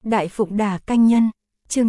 Đại Phụng Đà Canh Nhân, chương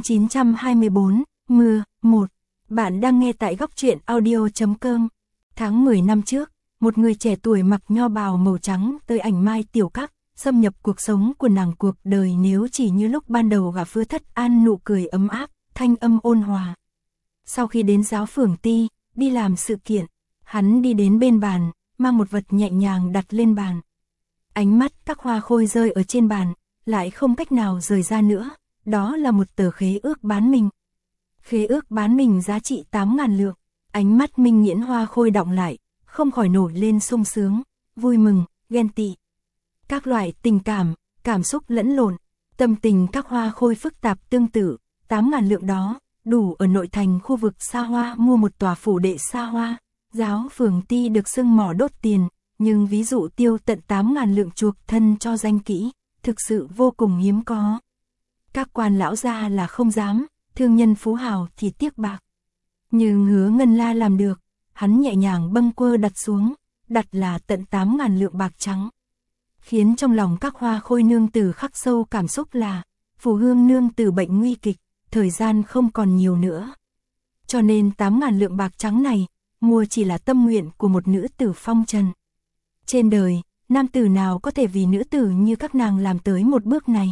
924, Mưa, 1. Bạn đang nghe tại góc truyện audio.com. Tháng 10 năm trước, một người trẻ tuổi mặc nho bào màu trắng tới ảnh mai tiểu các, xâm nhập cuộc sống của nàng. Cuộc đời nếu chỉ như lúc ban đầu gặp Hứa Thất An, nụ cười ấm áp, thanh âm ôn hòa. Sau khi đến giáo phường Ti, đi làm sự kiện, hắn đi đến bên bàn, mang một vật nhẹ nhàng đặt lên bàn. Ánh mắt các hoa khôi rơi ở trên bàn, lại không cách nào rời ra nữa, đó là một tờ khế ước bán mình. Khế ước bán mình giá trị 8.000 lượng, ánh mắt Minh Nghiễn hoa khôi đọng lại, không khỏi nổi lên sung sướng, vui mừng, ghen tị. Các loại tình cảm xúc lẫn lộn, tâm tình các hoa khôi phức tạp tương tự. 8.000 lượng đó, đủ ở nội thành khu vực xa hoa mua một tòa phủ đệ xa hoa. Giáo phường Ti được xưng mỏ đốt tiền, nhưng ví dụ tiêu tận 8.000 lượng chuộc thân cho danh kỹ, thực sự vô cùng hiếm có. Các quan lão gia là không dám, thương nhân phú hào thì tiếc bạc. Nhưng Hứa Ngân La làm được, hắn nhẹ nhàng bâng quơ đặt xuống, đặt là tận 8.000 lượng bạc trắng. Khiến trong lòng các hoa khôi nương tử khắc sâu cảm xúc là, Phù Hương nương tử bệnh nguy kịch, thời gian không còn nhiều nữa. Cho nên 8.000 lượng bạc trắng này, mua chỉ là tâm nguyện của một nữ tử phong trần. Trên đời, nam tử nào có thể vì nữ tử như các nàng làm tới một bước này.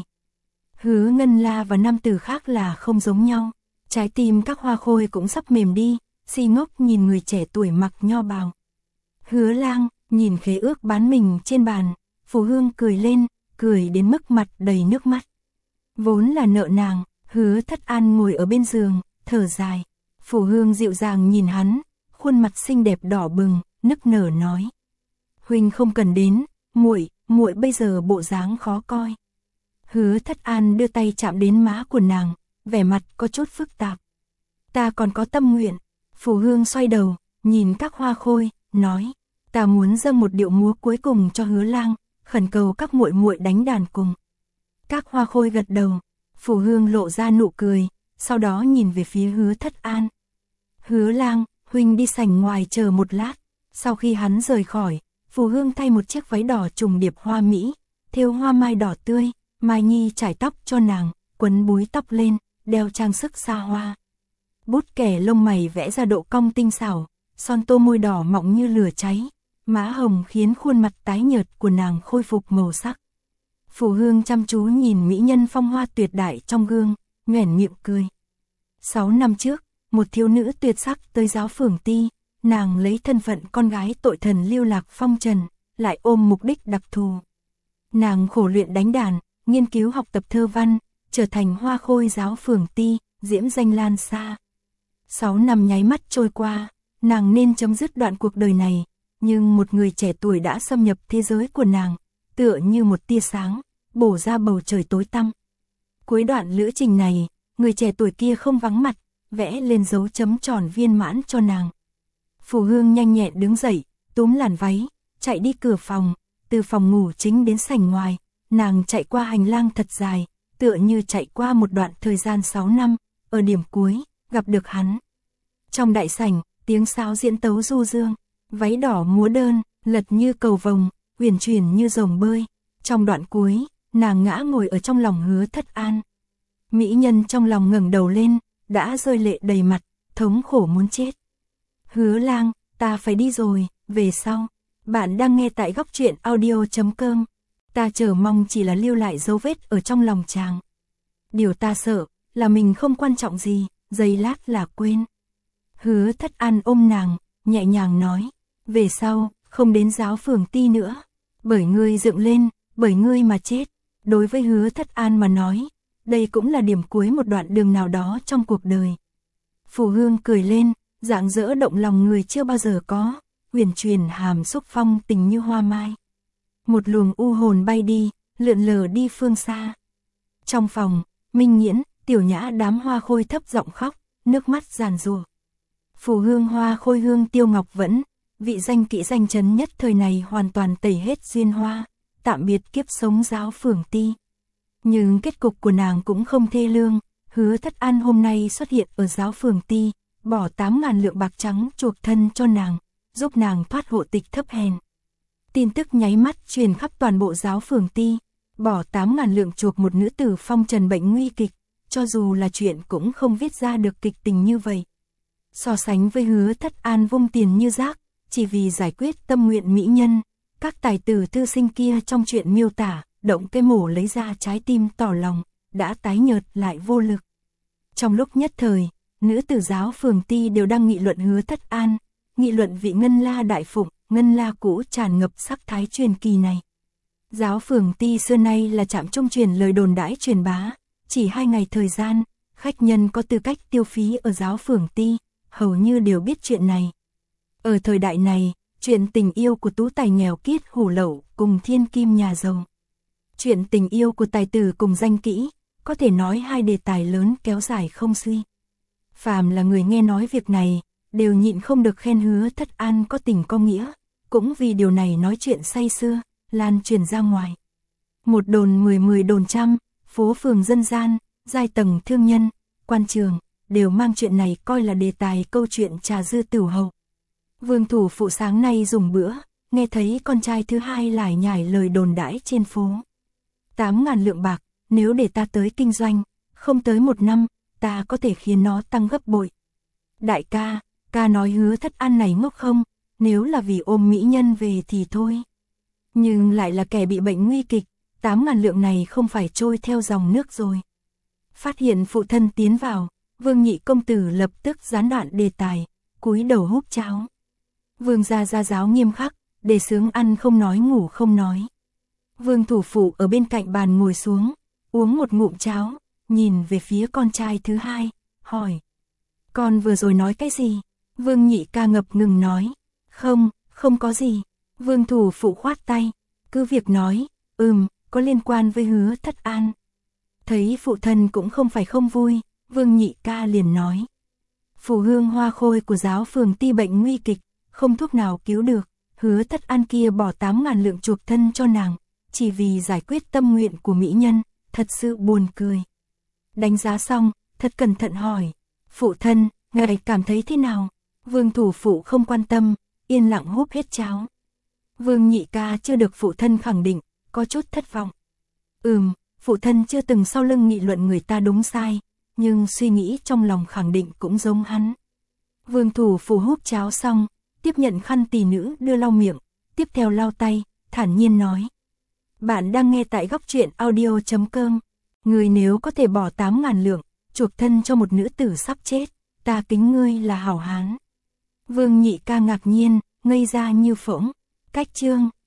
Hứa Ngân La và nam tử khác là không giống nhau. Trái tim các hoa khôi cũng sắp mềm đi, si ngốc nhìn người trẻ tuổi mặc nho bào. Hứa Lang nhìn khế ước bán mình trên bàn, Phù Hương cười lên, cười đến mức mặt đầy nước mắt. Vốn là nợ nàng, Hứa Thất An ngồi ở bên giường, thở dài. Phù Hương dịu dàng nhìn hắn, khuôn mặt xinh đẹp đỏ bừng, nức nở nói: "Huynh không cần đến, muội bây giờ bộ dáng khó coi." Hứa Thất An đưa tay chạm đến má của nàng, vẻ mặt có chút phức tạp. "Ta còn có tâm nguyện." Phù Hương xoay đầu, nhìn các hoa khôi, nói: "Ta muốn dâng một điệu múa cuối cùng cho Hứa Lang, khẩn cầu các muội muội đánh đàn cùng." Các hoa khôi gật đầu. Phù Hương lộ ra nụ cười, sau đó nhìn về phía Hứa Thất An. "Hứa Lang, huynh đi sảnh ngoài chờ một lát." Sau khi hắn rời khỏi, Phù Hương thay một chiếc váy đỏ trùng điệp hoa mỹ, thêu hoa mai đỏ tươi, Mai Nhi trải tóc cho nàng, quấn búi tóc lên, đeo trang sức xa hoa. Bút kẻ lông mày vẽ ra độ cong tinh xảo, son tô môi đỏ mọng như lửa cháy, má hồng khiến khuôn mặt tái nhợt của nàng khôi phục màu sắc. Phù Hương chăm chú nhìn mỹ nhân phong hoa tuyệt đại trong gương, nhoẻn miệng cười. 6 năm trước, một thiếu nữ tuyệt sắc tới giáo phường Ti, nàng lấy thân phận con gái tội thần lưu lạc phong trần, lại ôm mục đích đặc thù. Nàng khổ luyện đánh đàn, nghiên cứu học tập thơ văn, trở thành hoa khôi giáo phường Ti, diễm danh lan xa. 6 năm nháy mắt trôi qua, nàng nên chấm dứt đoạn cuộc đời này, nhưng một người trẻ tuổi đã xâm nhập thế giới của nàng, tựa như một tia sáng, bổ ra bầu trời tối tăm. Cuối đoạn lữ trình này, người trẻ tuổi kia không vắng mặt, vẽ lên dấu chấm tròn viên mãn cho nàng. Phù Hương nhanh nhẹn đứng dậy, túm làn váy, chạy đi cửa phòng, từ phòng ngủ chính đến sảnh ngoài, nàng chạy qua hành lang thật dài, tựa như chạy qua một đoạn thời gian 6 năm, ở điểm cuối, gặp được hắn. Trong đại sảnh, tiếng sáo diễn tấu du dương, váy đỏ múa đơn, lật như cầu vồng, uyển chuyển như rồng bơi. Trong đoạn cuối, nàng ngã ngồi ở trong lòng Hứa Thất An. Mỹ nhân trong lòng ngẩng đầu lên, đã rơi lệ đầy mặt, thống khổ muốn chết. "Hứa Lang, ta phải đi rồi, về sau." Bạn đang nghe tại góc truyện audio.com. Ta chờ mong chỉ là lưu lại dấu vết ở trong lòng chàng. Điều ta sợ là mình không quan trọng gì, giây lát là quên. Hứa Thất An ôm nàng, nhẹ nhàng nói: "Về sau, không đến giáo phường Ti nữa. Bởi ngươi dựng lên, bởi ngươi mà chết." Đối với Hứa Thất An mà nói, đây cũng là điểm cuối một đoạn đường nào đó trong cuộc đời. Phù Hương cười lên, rạng rỡ động lòng người chưa bao giờ có, uyển chuyển hàm xúc phong tình như hoa mai. Một luồng u hồn bay đi, lượn lờ đi phương xa. Trong phòng, Minh Nghiễn, Tiểu Nhã đám hoa khôi thấp giọng khóc, nước mắt giàn giụa. Phù Hương hoa khôi Hương Tiêu Ngọc Vẫn, vị danh kỹ danh chấn nhất thời này hoàn toàn tẩy hết duyên hoa, tạm biệt kiếp sống giáo phường Ti. Nhưng kết cục của nàng cũng không thê lương. Hứa Thất An hôm nay xuất hiện ở giáo phường Ti, bỏ 8.000 lượng bạc trắng chuộc thân cho nàng, giúp nàng thoát hộ tịch thấp hèn. Tin tức nháy mắt truyền khắp toàn bộ giáo phường Ti. Bỏ 8.000 lượng chuộc một nữ tử phong trần bệnh nguy kịch, cho dù là chuyện cũng không viết ra được kịch tình như vậy. So sánh với Hứa Thất An vung tiền như rác, chỉ vì giải quyết tâm nguyện mỹ nhân, các tài tử thư sinh kia trong chuyện miêu tả, động cái mổ lấy ra trái tim tỏ lòng, đã tái nhợt lại vô lực. Trong lúc nhất thời, nữ tử giáo phường Ti đều đang nghị luận Hứa Thất An, nghị luận vị Ngân La đại phụng, Ngân La cũ tràn ngập sắc thái truyền kỳ này. Giáo phường Ti xưa nay là trạm trung truyền lời đồn đãi truyền bá, chỉ 2 ngày thời gian, khách nhân có tư cách tiêu phí ở giáo phường Ti, hầu như đều biết chuyện này. Ở thời đại này, chuyện tình yêu của tú tài nghèo kiết hủ lậu cùng thiên kim nhà giàu. Chuyện tình yêu của tài tử cùng danh kỹ, có thể nói 2 đề tài lớn kéo dài không suy. Phàm là người nghe nói việc này, đều nhịn không được khen Hứa Thất An có tình có nghĩa, cũng vì điều này nói chuyện say sưa, lan truyền ra ngoài. Một đồn 10 đồn trăm, phố phường dân gian, giai tầng thương nhân, quan trường, đều mang chuyện này coi là đề tài câu chuyện trà dư tửu hậu. Vương thủ phụ sáng nay dùng bữa, nghe thấy con trai thứ hai lải nhải lời đồn đãi trên phố. 8.000 lượng bạc, nếu để ta tới kinh doanh, không tới 1 năm, ta có thể khiến nó tăng gấp bội. Đại ca, ca nói Hứa Thất An này ngốc không, nếu là vì ôm mỹ nhân về thì thôi. Nhưng lại là kẻ bị bệnh nguy kịch, 8.000 lượng này không phải trôi theo dòng nước rồi. Phát hiện phụ thân tiến vào, Vương nhị công tử lập tức gián đoạn đề tài, cúi đầu húp cháo. Vương gia giáo nghiêm khắc, để sướng ăn không nói ngủ không nói. Vương thủ phụ ở bên cạnh bàn ngồi xuống, uống một ngụm cháo, nhìn về phía con trai thứ hai, hỏi. Con vừa rồi nói cái gì? Vương nhị ca ngập ngừng nói. Không có gì. Vương thủ phụ khoát tay, cứ việc nói, có liên quan với Hứa Thất An. Thấy phụ thân cũng không phải không vui, Vương nhị ca liền nói. Phủ hương hoa khôi của giáo phường Ti bệnh nguy kịch, không thuốc nào cứu được, Hứa Thất An kia bỏ 8.000 lượng chuộc thân cho nàng, chỉ vì giải quyết tâm nguyện của mỹ nhân, thật sự buồn cười. Đánh giá xong, thật cẩn thận hỏi, phụ thân, ngài cảm thấy thế nào? Vương thủ phụ không quan tâm, yên lặng húp hết cháo. Vương nhị ca chưa được phụ thân khẳng định, có chút thất vọng. Phụ thân chưa từng sau lưng nghị luận người ta đúng sai, nhưng suy nghĩ trong lòng khẳng định cũng giống hắn. Vương thủ phụ húp cháo xong, tiếp nhận khăn tỳ nữ đưa lau miệng, tiếp theo lau tay, thản nhiên nói. Bạn đang nghe tại Góc Truyện Audio.com. Người nếu có thể bỏ 8.000 lượng, chuộc thân cho một nữ tử sắp chết, ta kính ngươi là hảo hán. Vương nhị ca ngạc nhiên, ngây ra như phỗng. Cách chương